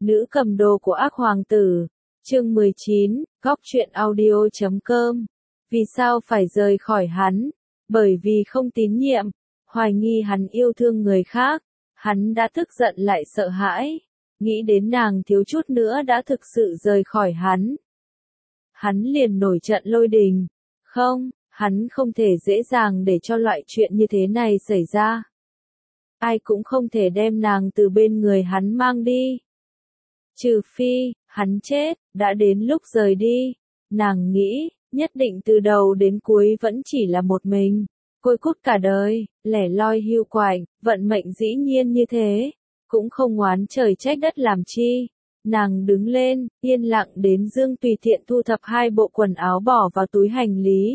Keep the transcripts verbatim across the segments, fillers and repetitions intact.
Nữ cầm đồ của ác hoàng tử. Chương mười chín, góc truyện audio chấm com. Vì sao phải rời khỏi hắn? Bởi vì không tín nhiệm, hoài nghi hắn yêu thương người khác, hắn đã tức giận lại sợ hãi, nghĩ đến nàng thiếu chút nữa đã thực sự rời khỏi hắn. Hắn liền nổi trận lôi đình. Không, hắn không thể dễ dàng để cho loại chuyện như thế này xảy ra. Ai cũng không thể đem nàng từ bên người hắn mang đi. Trừ phi, hắn chết, đã đến lúc rời đi. Nàng nghĩ, nhất định từ đầu đến cuối vẫn chỉ là một mình. Côi cút cả đời, lẻ loi hiu quạnh, vận mệnh dĩ nhiên như thế. Cũng không oán trời trách đất làm chi. Nàng đứng lên, yên lặng đến giường tùy tiện thu thập hai bộ quần áo bỏ vào túi hành lý.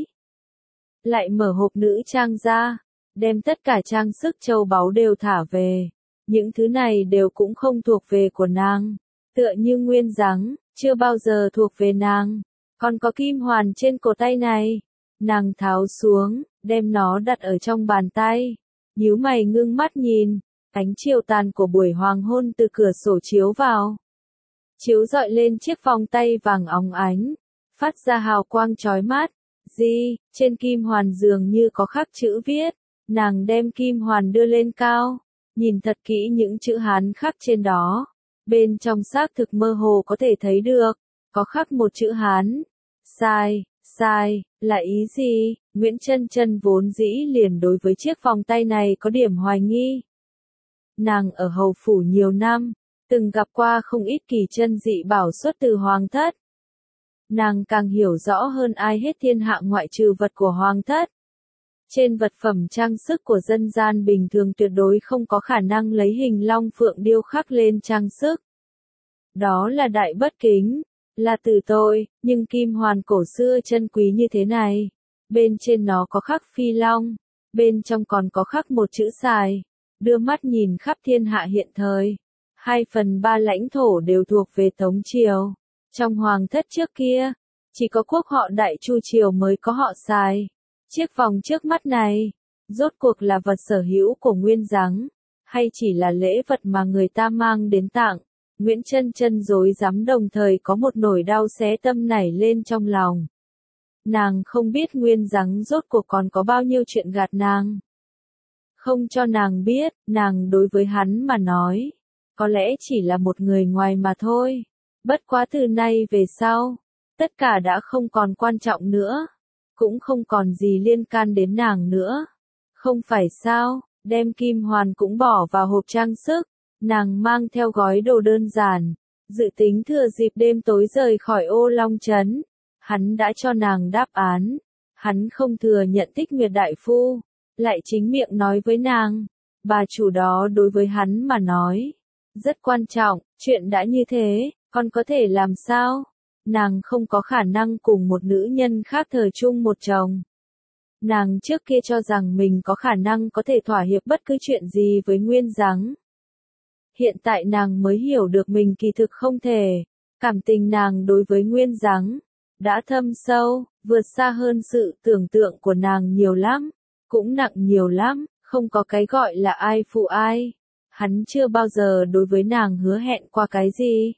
Lại mở hộp nữ trang ra, đem tất cả trang sức châu báu đều thả về. Những thứ này đều cũng không thuộc về của nàng. Tựa như nguyên giáng, chưa bao giờ thuộc về nàng. Còn có kim hoàn trên cổ tay này. Nàng tháo xuống, đem nó đặt ở trong bàn tay. Nhíu mày ngưng mắt nhìn, ánh chiều tàn của buổi hoàng hôn từ cửa sổ chiếu vào. Chiếu rọi lên chiếc vòng tay vàng óng ánh, phát ra hào quang chói mắt. Di, trên kim hoàn dường như có khắc chữ viết. Nàng đem kim hoàn đưa lên cao, nhìn thật kỹ những chữ Hán khắc trên đó. Bên trong xác thực mơ hồ có thể thấy được, có khắc một chữ Hán. Sai, sai, là ý gì? Nguyễn Chân Chân vốn dĩ liền đối với chiếc vòng tay này có điểm hoài nghi. Nàng ở hầu phủ nhiều năm, từng gặp qua không ít kỳ chân dị bảo xuất từ hoàng thất. Nàng càng hiểu rõ hơn ai hết thiên hạ ngoại trừ vật của hoàng thất. Trên vật phẩm trang sức của dân gian bình thường tuyệt đối không có khả năng lấy hình long phượng điêu khắc lên trang sức. Đó là đại bất kính, là từ tội, nhưng kim hoàn cổ xưa chân quý như thế này. Bên trên nó có khắc phi long, bên trong còn có khắc một chữ sài. Đưa mắt nhìn khắp thiên hạ hiện thời, hai phần ba lãnh thổ đều thuộc về Tống Triều. Trong hoàng thất trước kia, chỉ có quốc họ Đại Chu Triều mới có họ sài. Chiếc vòng trước mắt này, rốt cuộc là vật sở hữu của nguyên giáng, hay chỉ là lễ vật mà người ta mang đến tặng? Nguyễn Chân Chân rối rắm đồng thời có một nỗi đau xé tâm nảy lên trong lòng. Nàng không biết nguyên giáng rốt cuộc còn có bao nhiêu chuyện gạt nàng. Không cho nàng biết, nàng đối với hắn mà nói, có lẽ chỉ là một người ngoài mà thôi. Bất quá từ nay về sau, tất cả đã không còn quan trọng nữa. Cũng không còn gì liên can đến nàng nữa. Không phải sao, đem kim hoàn cũng bỏ vào hộp trang sức, nàng mang theo gói đồ đơn giản, dự tính thừa dịp đêm tối rời khỏi Ô Long Trấn. Hắn đã cho nàng đáp án, hắn không thừa nhận Tích Nguyệt đại phu, lại chính miệng nói với nàng, bà chủ đó đối với hắn mà nói, rất quan trọng, chuyện đã như thế, còn có thể làm sao? Nàng không có khả năng cùng một nữ nhân khác thờ chung một chồng. Nàng trước kia cho rằng mình có khả năng có thể thỏa hiệp bất cứ chuyện gì với nguyên giáng. Hiện tại nàng mới hiểu được mình kỳ thực không thể. Cảm tình nàng đối với nguyên giáng đã thâm sâu, vượt xa hơn sự tưởng tượng của nàng nhiều lắm, cũng nặng nhiều lắm, không có cái gọi là ai phụ ai. Hắn chưa bao giờ đối với nàng hứa hẹn qua cái gì.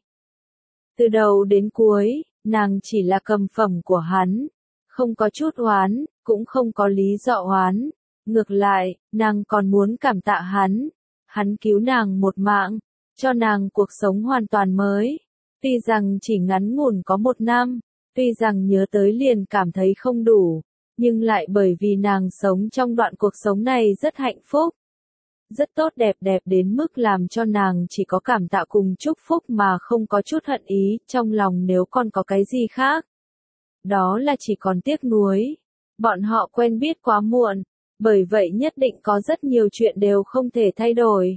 Từ đầu đến cuối, nàng chỉ là cầm phẩm của hắn, không có chút oán, cũng không có lý do oán. Ngược lại, nàng còn muốn cảm tạ hắn. Hắn cứu nàng một mạng, cho nàng cuộc sống hoàn toàn mới. Tuy rằng chỉ ngắn ngủn có một năm, tuy rằng nhớ tới liền cảm thấy không đủ, nhưng lại bởi vì nàng sống trong đoạn cuộc sống này rất hạnh phúc. Rất tốt đẹp đẹp đến mức làm cho nàng chỉ có cảm tạ cùng chúc phúc mà không có chút hận ý trong lòng nếu còn có cái gì khác. Đó là chỉ còn tiếc nuối. Bọn họ quen biết quá muộn, bởi vậy nhất định có rất nhiều chuyện đều không thể thay đổi.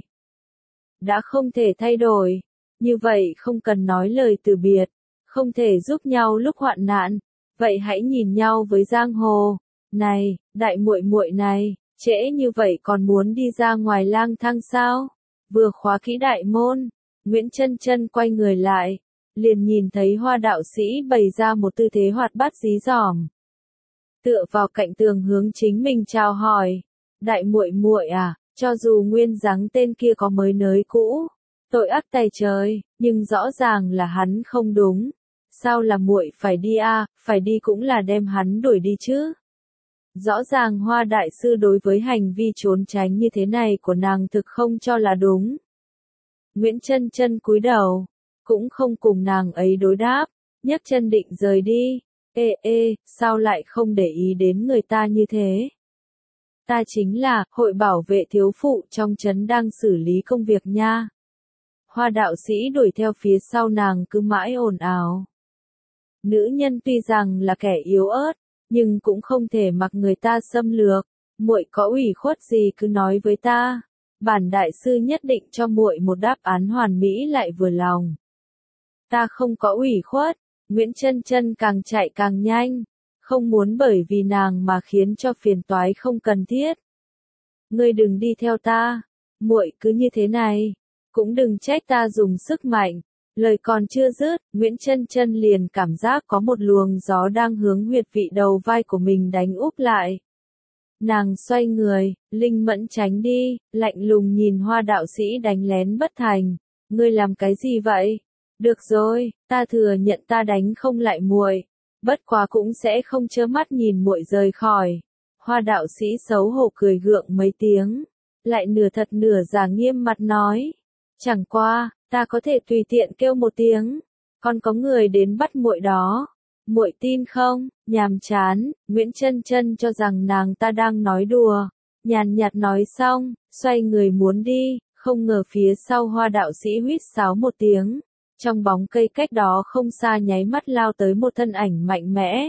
Đã không thể thay đổi, như vậy không cần nói lời từ biệt, không thể giúp nhau lúc hoạn nạn, vậy hãy nhìn nhau với giang hồ. Này, đại muội muội này, trễ như vậy còn muốn đi ra ngoài lang thang sao? Vừa khóa kỹ đại môn, Nguyễn Chân Chân quay người lại, liền nhìn thấy Hoa đạo sĩ bày ra một tư thế hoạt bát dí dỏm. Tựa vào cạnh tường hướng chính mình chào hỏi, đại muội muội à, cho dù nguyên giáng tên kia có mới nới cũ, Tội ác tày trời, nhưng rõ ràng là hắn không đúng. Sao là muội phải đi à, phải đi cũng là đem hắn đuổi đi chứ. Rõ ràng Hoa đại sư đối với hành vi trốn tránh như thế này của nàng thực không cho là đúng. Nguyễn Chân Chân cúi đầu, cũng không cùng nàng ấy đối đáp, nhấc chân định rời đi. Ê ê, sao lại không để ý đến người ta như thế? Ta chính là hội bảo vệ thiếu phụ trong trấn đang xử lý công việc nha. Hoa đạo sĩ đuổi theo phía sau nàng cứ mãi ồn ào. Nữ nhân tuy rằng là kẻ yếu ớt, nhưng cũng không thể mặc người ta xâm lược. Muội có ủy khuất gì cứ nói với ta. Bản đại sư nhất định cho muội một đáp án hoàn mỹ lại vừa lòng. Ta không có ủy khuất. Nguyễn Chân Chân càng chạy càng nhanh, không muốn bởi vì nàng mà khiến cho phiền toái không cần thiết. Ngươi đừng đi theo ta, muội cứ như thế này, cũng đừng trách ta dùng sức mạnh. Lời còn chưa dứt, Nguyễn Chân Chân liền cảm giác có một luồng gió đang hướng huyệt vị đầu vai của mình đánh úp lại. Nàng xoay người, linh mẫn tránh đi, lạnh lùng nhìn Hoa đạo sĩ đánh lén bất thành. Ngươi làm cái gì vậy? Được rồi, ta thừa nhận ta đánh không lại muội, bất quá cũng sẽ không trơ mắt nhìn muội rời khỏi. Hoa đạo sĩ xấu hổ cười gượng mấy tiếng, lại nửa thật nửa giả nghiêm mặt nói, chẳng qua, ta có thể tùy tiện kêu một tiếng, còn có người đến bắt muội đó. Muội tin không? Nhàm chán, Nguyễn Chân Chân cho rằng nàng ta đang nói đùa, nhàn nhạt nói xong, xoay người muốn đi, không ngờ phía sau Hoa đạo sĩ huýt sáo một tiếng. Trong bóng cây cách đó không xa nháy mắt lao tới một thân ảnh mạnh mẽ.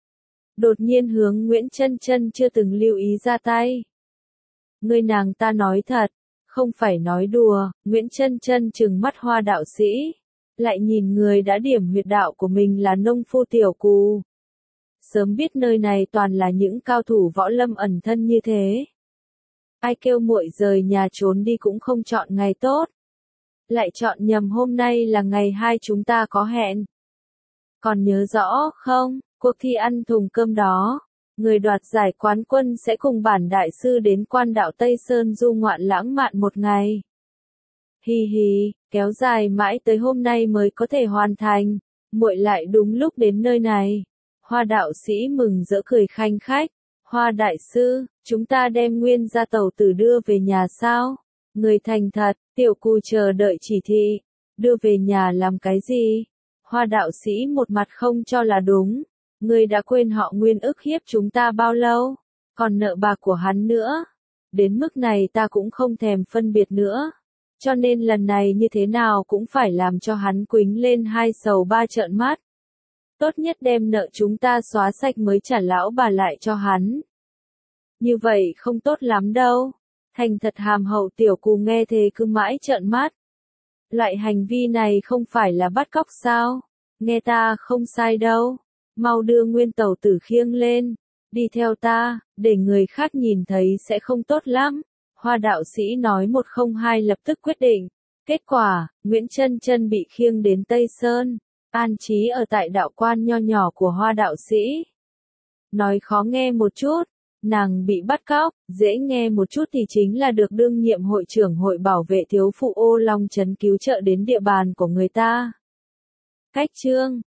Đột nhiên hướng Nguyễn Chân Chân chưa từng lưu ý ra tay. Người nàng ta nói thật, không phải nói đùa. Nguyễn Chân Chân trừng mắt Hoa đạo sĩ, lại nhìn người đã điểm huyệt đạo của mình là nông phu Tiểu Cù. Sớm biết nơi này toàn là những cao thủ võ lâm ẩn thân như thế. Ai kêu muội rời nhà trốn đi cũng không chọn ngày tốt. Lại chọn nhầm hôm nay là ngày hai chúng ta có hẹn. Còn nhớ rõ không, cuộc thi ăn thùng cơm đó, người đoạt giải quán quân sẽ cùng bản đại sư đến quan đạo Tây Sơn du ngoạn lãng mạn một ngày. Hi hi, kéo dài mãi tới hôm nay mới có thể hoàn thành, muội lại đúng lúc đến nơi này. Hoa đạo sĩ mừng rỡ cười khanh khách. Hoa đại sư, chúng ta đem Nguyên gia tẩu tử đưa về nhà sao? Người thành thật, Tiểu Cù chờ đợi chỉ thị. Đưa về nhà làm cái gì? Hoa đạo sĩ một mặt không cho là đúng. Ngươi đã quên họ Nguyên ức hiếp chúng ta bao lâu? Còn nợ bạc của hắn nữa. Đến mức này ta cũng không thèm phân biệt nữa. Cho nên lần này như thế nào cũng phải làm cho hắn quính lên hai sầu ba trợn mắt. Tốt nhất đem nợ chúng ta xóa sạch mới trả lão bà lại cho hắn. Như vậy không tốt lắm đâu. Thành thật hàm hậu Tiểu Cù nghe thế cứ mãi trợn mắt. Loại hành vi này không phải là bắt cóc sao? Nghe ta không sai đâu. Mau đưa Nguyên tẩu tử khiêng lên. Đi theo ta, để người khác nhìn thấy sẽ không tốt lắm. Hoa đạo sĩ nói một không hai lập tức quyết định. Kết quả, Nguyễn Chân Chân bị khiêng đến Tây Sơn, an trí ở tại đạo quan nho nhỏ của Hoa đạo sĩ. Nói khó nghe một chút, nàng bị bắt cóc, dễ nghe một chút thì chính là được đương nhiệm hội trưởng hội bảo vệ thiếu phụ Ô Long trấn cứu trợ đến địa bàn của người ta. Cách chương